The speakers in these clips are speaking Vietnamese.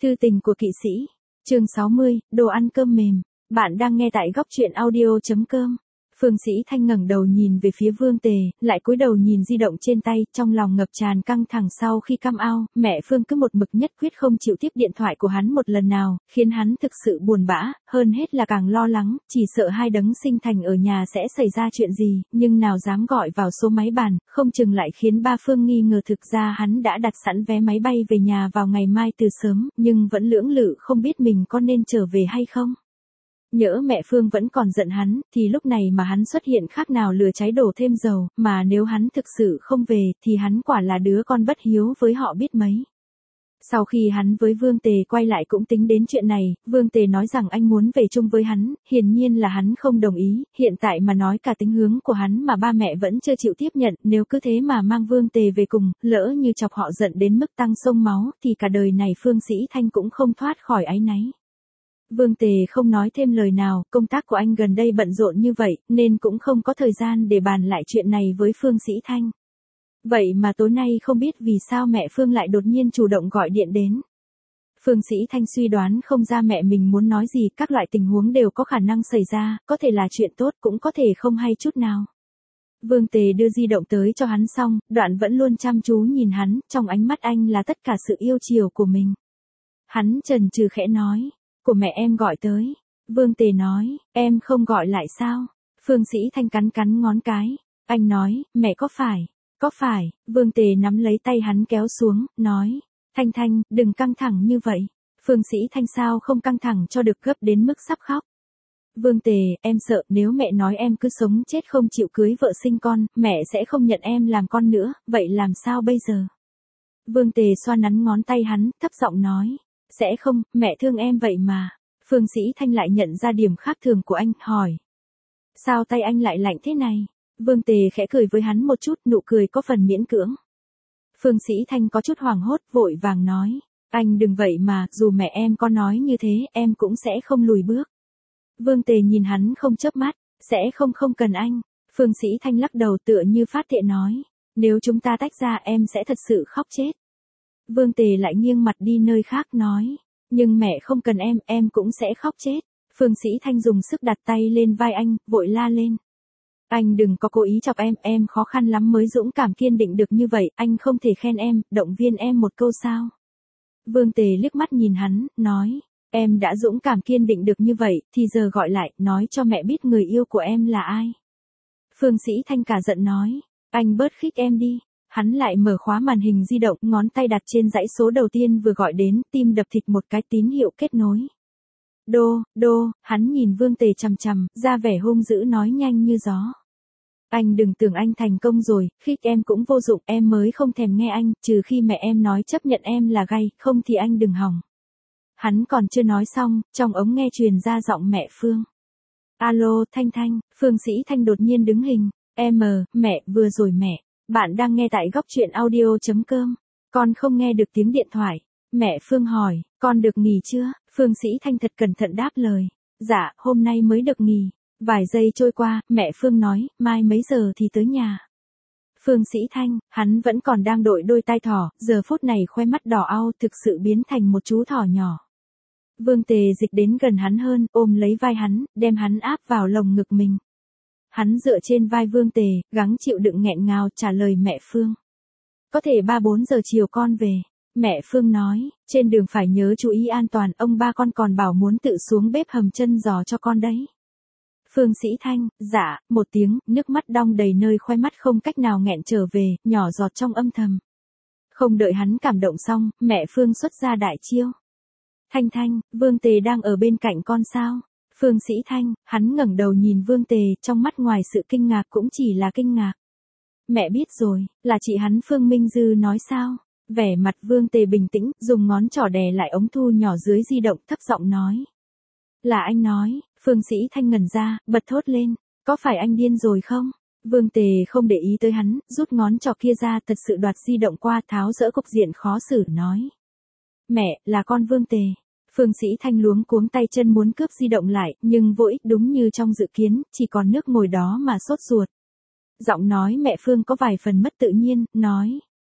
Thư tình của kỵ sĩ. Chương 60, đồ ăn cơm mềm. Bạn đang nghe tại góc truyện audio.com. Phương Sĩ Thanh ngẩng đầu nhìn về phía Vương Tề, lại cúi đầu nhìn di động trên tay, trong lòng ngập tràn căng thẳng sau khi cam ao, mẹ Phương cứ một mực nhất quyết không chịu tiếp điện thoại của hắn một lần nào, khiến hắn thực sự buồn bã, hơn hết là càng lo lắng, chỉ sợ hai đấng sinh thành ở nhà sẽ xảy ra chuyện gì, nhưng nào dám gọi vào số máy bàn, không chừng lại khiến ba Phương nghi ngờ thực ra hắn đã đặt sẵn vé máy bay về nhà vào ngày mai từ sớm, nhưng vẫn lưỡng lự không biết mình có nên trở về hay không. Nhỡ mẹ Phương vẫn còn giận hắn, thì lúc này mà hắn xuất hiện khác nào lửa cháy đổ thêm dầu, mà nếu hắn thực sự không về, thì hắn quả là đứa con bất hiếu với họ biết mấy. Sau khi hắn với Vương Tề quay lại cũng tính đến chuyện này, Vương Tề nói rằng anh muốn về chung với hắn, hiển nhiên là hắn không đồng ý, hiện tại mà nói cả tính hướng của hắn mà ba mẹ vẫn chưa chịu tiếp nhận, nếu cứ thế mà mang Vương Tề về cùng, lỡ như chọc họ giận đến mức tăng sông máu, thì cả đời này Phương Sĩ Thanh cũng không thoát khỏi áy náy. Vương Tề không nói thêm lời nào, công tác của anh gần đây bận rộn như vậy, nên cũng không có thời gian để bàn lại chuyện này với Phương Sĩ Thanh. Vậy mà tối nay không biết vì sao mẹ Phương lại đột nhiên chủ động gọi điện đến. Phương Sĩ Thanh suy đoán không ra mẹ mình muốn nói gì, các loại tình huống đều có khả năng xảy ra, có thể là chuyện tốt cũng có thể không hay chút nào. Vương Tề đưa di động tới cho hắn xong, đoạn vẫn luôn chăm chú nhìn hắn, trong ánh mắt anh là tất cả sự yêu chiều của mình. Hắn chần chừ khẽ nói. Của mẹ em gọi tới. Vương Tề nói, em không gọi lại sao? Phương Sĩ Thanh cắn cắn ngón cái. Anh nói, mẹ có phải. Vương Tề nắm lấy tay hắn kéo xuống, nói, Thanh Thanh, đừng căng thẳng như vậy. Phương Sĩ Thanh sao không căng thẳng cho được gấp đến mức sắp khóc. Vương Tề, em sợ nếu mẹ nói em cứ sống chết không chịu cưới vợ sinh con, mẹ sẽ không nhận em làm con nữa, vậy làm sao bây giờ? Vương Tề xoa nắn ngón tay hắn, thấp giọng nói. Sẽ không, mẹ thương em vậy mà. Phương Sĩ Thanh lại nhận ra điểm khác thường của anh, hỏi. Sao tay anh lại lạnh thế này? Vương Tề khẽ cười với hắn một chút, nụ cười có phần miễn cưỡng. Phương Sĩ Thanh có chút hoảng hốt, vội vàng nói. Anh đừng vậy mà, dù mẹ em có nói như thế, em cũng sẽ không lùi bước. Vương Tề nhìn hắn không chớp mắt, sẽ không cần anh. Phương Sĩ Thanh lắc đầu tựa như phát tiện nói. Nếu chúng ta tách ra em sẽ thật sự khóc chết. Vương Tề lại nghiêng mặt đi nơi khác nói. Nhưng mẹ không cần em cũng sẽ khóc chết. Phương Sĩ Thanh dùng sức đặt tay lên vai anh, vội la lên. Anh đừng có cố ý chọc em khó khăn lắm mới dũng cảm kiên định được như vậy, anh không thể khen em, động viên em một câu sao. Vương Tề liếc mắt nhìn hắn, nói. Em đã dũng cảm kiên định được như vậy, thì giờ gọi lại, nói cho mẹ biết người yêu của em là ai. Phương Sĩ Thanh cả giận nói. Anh bớt khích em đi. Hắn lại mở khóa màn hình di động, ngón tay đặt trên dãy số đầu tiên vừa gọi đến, tim đập thịt một cái tín hiệu kết nối. Đô, hắn nhìn Vương Tề chằm chằm, ra vẻ hung dữ nói nhanh như gió. Anh đừng tưởng anh thành công rồi, khích em cũng vô dụng, em mới không thèm nghe anh, trừ khi mẹ em nói chấp nhận em là gay, không thì anh đừng hòng. Hắn còn chưa nói xong, trong ống nghe truyền ra giọng mẹ Phương. Alo, Thanh, Phương Sĩ Thanh đột nhiên đứng hình. Mẹ, vừa rồi mẹ. Bạn đang nghe tại góc truyện audio.com. Con không nghe được tiếng điện thoại. Mẹ Phương hỏi, con được nghỉ chưa? Phương Sĩ Thanh thật cẩn thận đáp lời. Dạ, hôm nay mới được nghỉ. Vài giây trôi qua, mẹ Phương nói, mai mấy giờ thì tới nhà. Phương Sĩ Thanh, hắn vẫn còn đang đội đôi tai thỏ, giờ phút này khoe mắt đỏ au thực sự biến thành một chú thỏ nhỏ. Vương Tề dịch đến gần hắn hơn, ôm lấy vai hắn, đem hắn áp vào lồng ngực mình. Hắn dựa trên vai Vương Tề, gắng chịu đựng nghẹn ngào trả lời mẹ Phương. Có thể 3-4 giờ chiều con về. Mẹ Phương nói, trên đường phải nhớ chú ý an toàn, ông ba con còn bảo muốn tự xuống bếp hầm chân giò cho con đấy. Phương Sĩ Thanh, dạ, một tiếng, nước mắt đong đầy nơi khoe mắt không cách nào nghẹn trở về, nhỏ giọt trong âm thầm. Không đợi hắn cảm động xong, mẹ Phương xuất ra đại chiêu. Thanh, Vương Tề đang ở bên cạnh con sao? Phương Sĩ Thanh, hắn ngẩng đầu nhìn Vương Tề, trong mắt ngoài sự kinh ngạc cũng chỉ là kinh ngạc. Mẹ biết rồi, là chị hắn Phương Minh Dư nói sao? Vẻ mặt Vương Tề bình tĩnh, dùng ngón trỏ đè lại ống thu nhỏ dưới di động, thấp giọng nói. Là anh nói. Phương Sĩ Thanh ngẩn ra, bật thốt lên. Có phải anh điên rồi không? Vương Tề không để ý tới hắn, rút ngón trỏ kia ra, thật sự đoạt di động qua, tháo dỡ cục diện khó xử nói. Mẹ, là con Vương Tề. Phương Sĩ Thanh luống cuống tay chân muốn cướp di động lại, nhưng vô ích, đúng như trong dự kiến, chỉ còn nước ngồi đó mà sốt ruột. Giọng nói mẹ Phương có vài phần mất tự nhiên, nói.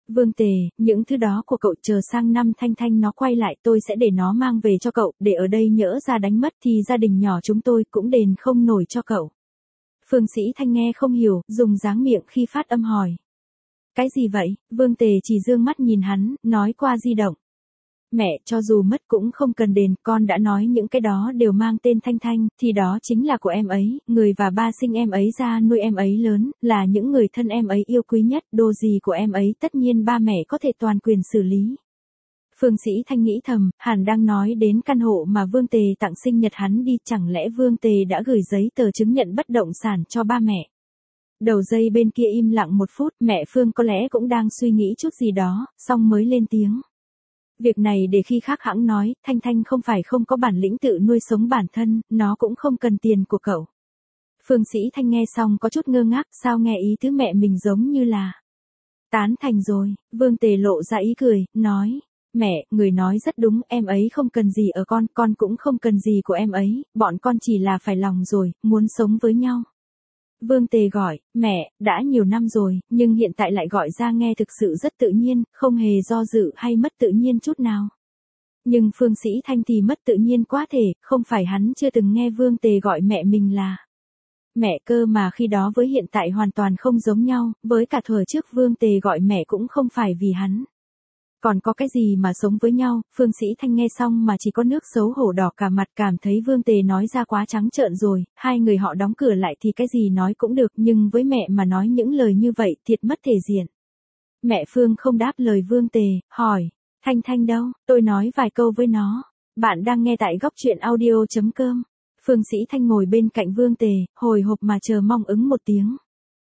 Vương Tề, những thứ đó của cậu chờ sang năm Thanh Thanh nó quay lại tôi sẽ để nó mang về cho cậu, để ở đây nhỡ ra đánh mất thì gia đình nhỏ chúng tôi cũng đền không nổi cho cậu. Phương Sĩ Thanh nghe không hiểu, dùng dáng miệng khi phát âm hỏi. Cái gì vậy? Vương Tề chỉ dương mắt nhìn hắn, nói qua di động. Mẹ, cho dù mất cũng không cần đền, con đã nói những cái đó đều mang tên Thanh Thanh, thì đó chính là của em ấy, người và ba sinh em ấy ra nuôi em ấy lớn, là những người thân em ấy yêu quý nhất, đồ gì của em ấy tất nhiên ba mẹ có thể toàn quyền xử lý. Phương Sĩ Thanh nghĩ thầm, hẳn đang nói đến căn hộ mà Vương Tề tặng sinh nhật hắn đi, chẳng lẽ Vương Tề đã gửi giấy tờ chứng nhận bất động sản cho ba mẹ. Đầu dây bên kia im lặng một phút, mẹ Phương có lẽ cũng đang suy nghĩ chút gì đó, xong mới lên tiếng. Việc này để khi khác hãng nói, Thanh Thanh không phải không có bản lĩnh tự nuôi sống bản thân, nó cũng không cần tiền của cậu. Phương Sĩ Thanh nghe xong có chút ngơ ngác, sao nghe ý tứ mẹ mình giống như là tán thành rồi. Vương Tề lộ ra ý cười, nói, mẹ, người nói rất đúng, em ấy không cần gì ở con cũng không cần gì của em ấy, bọn con chỉ là phải lòng rồi, muốn sống với nhau. Vương Tề gọi, mẹ, đã nhiều năm rồi, nhưng hiện tại lại gọi ra nghe thực sự rất tự nhiên, không hề do dự hay mất tự nhiên chút nào. Nhưng Phương Sĩ Thanh thì mất tự nhiên quá thể, không phải hắn chưa từng nghe Vương Tề gọi mẹ mình là mẹ cơ mà khi đó với hiện tại hoàn toàn không giống nhau, với cả thuở trước Vương Tề gọi mẹ cũng không phải vì hắn. Còn có cái gì mà sống với nhau, Phương Sĩ Thanh nghe xong mà chỉ có nước xấu hổ đỏ cả mặt, cảm thấy Vương Tề nói ra quá trắng trợn rồi, hai người họ đóng cửa lại thì cái gì nói cũng được, nhưng với mẹ mà nói những lời như vậy thiệt mất thể diện. Mẹ Phương không đáp lời Vương Tề, hỏi, Thanh Thanh đâu, tôi nói vài câu với nó. Bạn đang nghe tại góc truyện audio.com. Phương Sĩ Thanh ngồi bên cạnh Vương Tề, hồi hộp mà chờ mong ứng một tiếng.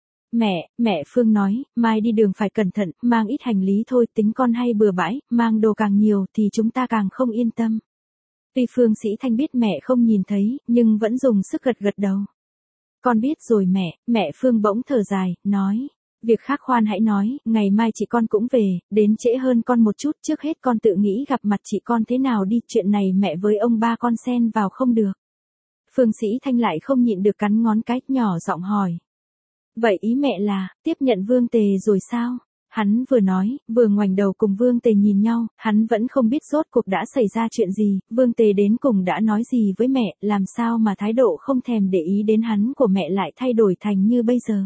Mẹ Phương nói, mai đi đường phải cẩn thận, mang ít hành lý thôi, tính con hay bừa bãi, mang đồ càng nhiều thì chúng ta càng không yên tâm. Tuy Phương Sĩ Thanh biết mẹ không nhìn thấy, nhưng vẫn dùng sức gật gật đầu. Con biết rồi mẹ Phương bỗng thở dài, nói, việc khác khoan hãy nói, ngày mai chị con cũng về, đến trễ hơn con một chút, trước hết con tự nghĩ gặp mặt chị con thế nào đi, chuyện này mẹ với ông ba con xen vào không được. Phương Sĩ Thanh lại không nhịn được cắn ngón cái, nhỏ giọng hỏi. Vậy ý mẹ là, tiếp nhận Vương Tề rồi sao? Hắn vừa nói, vừa ngoảnh đầu cùng Vương Tề nhìn nhau, hắn vẫn không biết rốt cuộc đã xảy ra chuyện gì, Vương Tề đến cùng đã nói gì với mẹ, làm sao mà thái độ không thèm để ý đến hắn của mẹ lại thay đổi thành như bây giờ.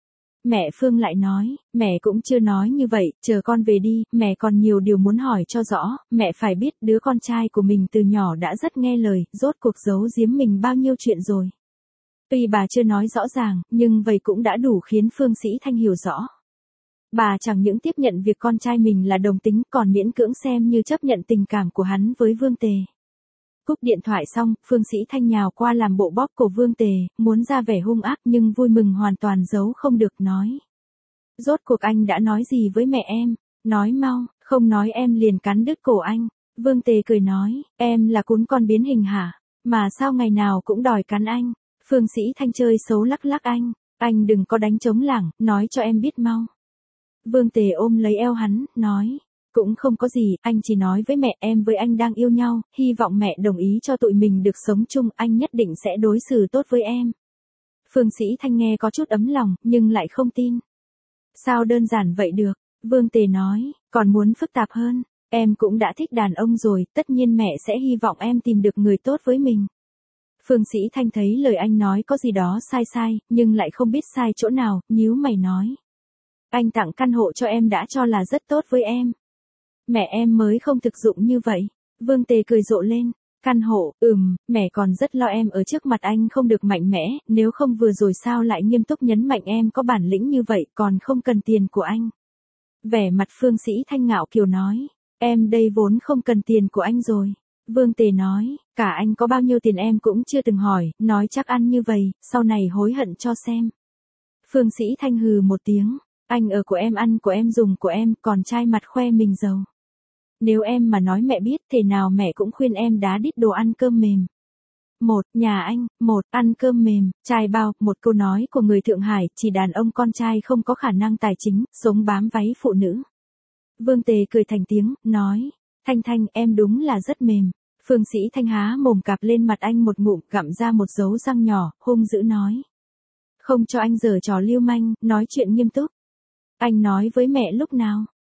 Mẹ Phương lại nói, mẹ cũng chưa nói như vậy, chờ con về đi, mẹ còn nhiều điều muốn hỏi cho rõ, mẹ phải biết đứa con trai của mình từ nhỏ đã rất nghe lời, rốt cuộc giấu giếm mình bao nhiêu chuyện rồi. Tuy bà chưa nói rõ ràng, nhưng vậy cũng đã đủ khiến Phương Sĩ Thanh hiểu rõ. Bà chẳng những tiếp nhận việc con trai mình là đồng tính, còn miễn cưỡng xem như chấp nhận tình cảm của hắn với Vương Tề. Cúp điện thoại xong, Phương Sĩ Thanh nhào qua làm bộ bóp cổ Vương Tề, muốn ra vẻ hung ác nhưng vui mừng hoàn toàn giấu không được, nói. Rốt cuộc anh đã nói gì với mẹ em? Nói mau, không nói em liền cắn đứt cổ anh. Vương Tề cười nói, em là cún con biến hình hả? Mà sao ngày nào cũng đòi cắn anh? Phương Sĩ Thanh chơi xấu lắc lắc anh đừng có đánh trống lảng, nói cho em biết mau. Vương Tề ôm lấy eo hắn, nói, cũng không có gì, anh chỉ nói với mẹ em với anh đang yêu nhau, hy vọng mẹ đồng ý cho tụi mình được sống chung, anh nhất định sẽ đối xử tốt với em. Phương Sĩ Thanh nghe có chút ấm lòng, nhưng lại không tin. Sao đơn giản vậy được? Vương Tề nói, còn muốn phức tạp hơn, em cũng đã thích đàn ông rồi, tất nhiên mẹ sẽ hy vọng em tìm được người tốt với mình. Phương Sĩ Thanh thấy lời anh nói có gì đó sai, nhưng lại không biết sai chỗ nào, nhíu mày nói. Anh tặng căn hộ cho em đã cho là rất tốt với em. Mẹ em mới không thực dụng như vậy. Vương Tề cười rộ lên. Căn hộ, mẹ còn rất lo em ở trước mặt anh không được mạnh mẽ, nếu không vừa rồi sao lại nghiêm túc nhấn mạnh em có bản lĩnh như vậy, còn không cần tiền của anh. Vẻ mặt Phương Sĩ Thanh ngạo kiều nói. Em đây vốn không cần tiền của anh rồi. Vương Tề nói, cả anh có bao nhiêu tiền em cũng chưa từng hỏi, nói chắc ăn như vậy, sau này hối hận cho xem. Phương Sĩ Thanh hừ một tiếng, anh ở của em ăn của em dùng của em, còn trai mặt khoe mình giàu. Nếu em mà nói mẹ biết, thế nào mẹ cũng khuyên em đá đít đồ ăn cơm mềm. Một, nhà anh, một, ăn cơm mềm, trai bao, một câu nói của người Thượng Hải, chỉ đàn ông con trai không có khả năng tài chính, sống bám váy phụ nữ. Vương Tề cười thành tiếng, nói. Thanh Thanh, em đúng là rất mềm. Phương Sĩ Thanh há mồm cạp lên mặt anh một ngụm, gặm ra một dấu răng nhỏ, hung dữ nói. Không cho anh giở trò lưu manh, nói chuyện nghiêm túc. Anh nói với mẹ lúc nào?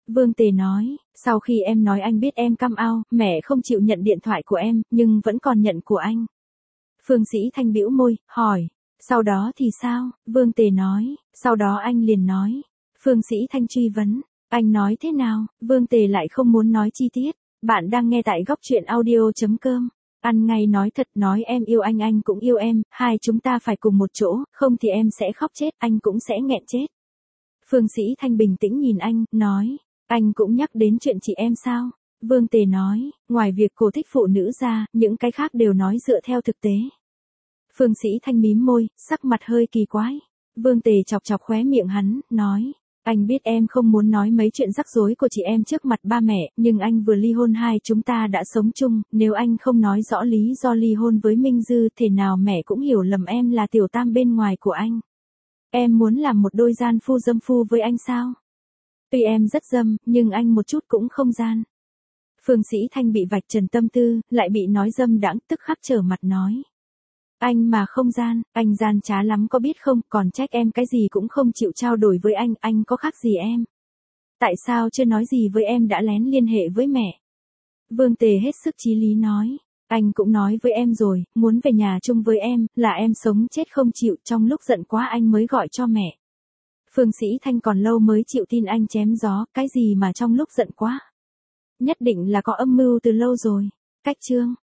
Vương Tề nói, sau khi em nói anh biết em căm ao, mẹ không chịu nhận điện thoại của em, nhưng vẫn còn nhận của anh. Phương Sĩ Thanh bĩu môi, hỏi, sau đó thì sao? Vương Tề nói, sau đó anh liền nói. Phương Sĩ Thanh truy vấn, anh nói thế nào? Vương Tề lại không muốn nói chi tiết. Bạn đang nghe tại góc truyện audio.com. Ăn ngay nói thật, nói em yêu anh cũng yêu em, hai chúng ta phải cùng một chỗ, không thì em sẽ khóc chết, anh cũng sẽ nghẹn chết. Phương Sĩ Thanh bình tĩnh nhìn anh, nói, anh cũng nhắc đến chuyện chị em sao? Vương Tề nói, ngoài việc cô thích phụ nữ ra, những cái khác đều nói dựa theo thực tế. Phương Sĩ Thanh mím môi, sắc mặt hơi kỳ quái. Vương Tề chọc chọc khóe miệng hắn, nói, anh biết em không muốn nói mấy chuyện rắc rối của chị em trước mặt ba mẹ, nhưng anh vừa ly hôn, hai chúng ta đã sống chung, nếu anh không nói rõ lý do ly hôn với Minh Dư, thế nào mẹ cũng hiểu lầm em là tiểu tam bên ngoài của anh. Em muốn làm một đôi gian phu dâm phu với anh sao? Tuy em rất dâm, nhưng anh một chút cũng không gian. Phương Sĩ Thanh bị vạch trần tâm tư, lại bị nói dâm đãng, tức khắc trở mặt nói. Anh mà không gian, anh gian trá lắm có biết không, còn trách em cái gì cũng không chịu trao đổi với anh có khác gì em? Tại sao chưa nói gì với em đã lén liên hệ với mẹ? Vương Tề hết sức chí lý nói, anh cũng nói với em rồi, muốn về nhà chung với em, là em sống chết không chịu, trong lúc giận quá anh mới gọi cho mẹ. Phương Sĩ Thanh còn lâu mới chịu tin anh chém gió, cái gì mà trong lúc giận quá? Nhất định là có âm mưu từ lâu rồi. Cách chương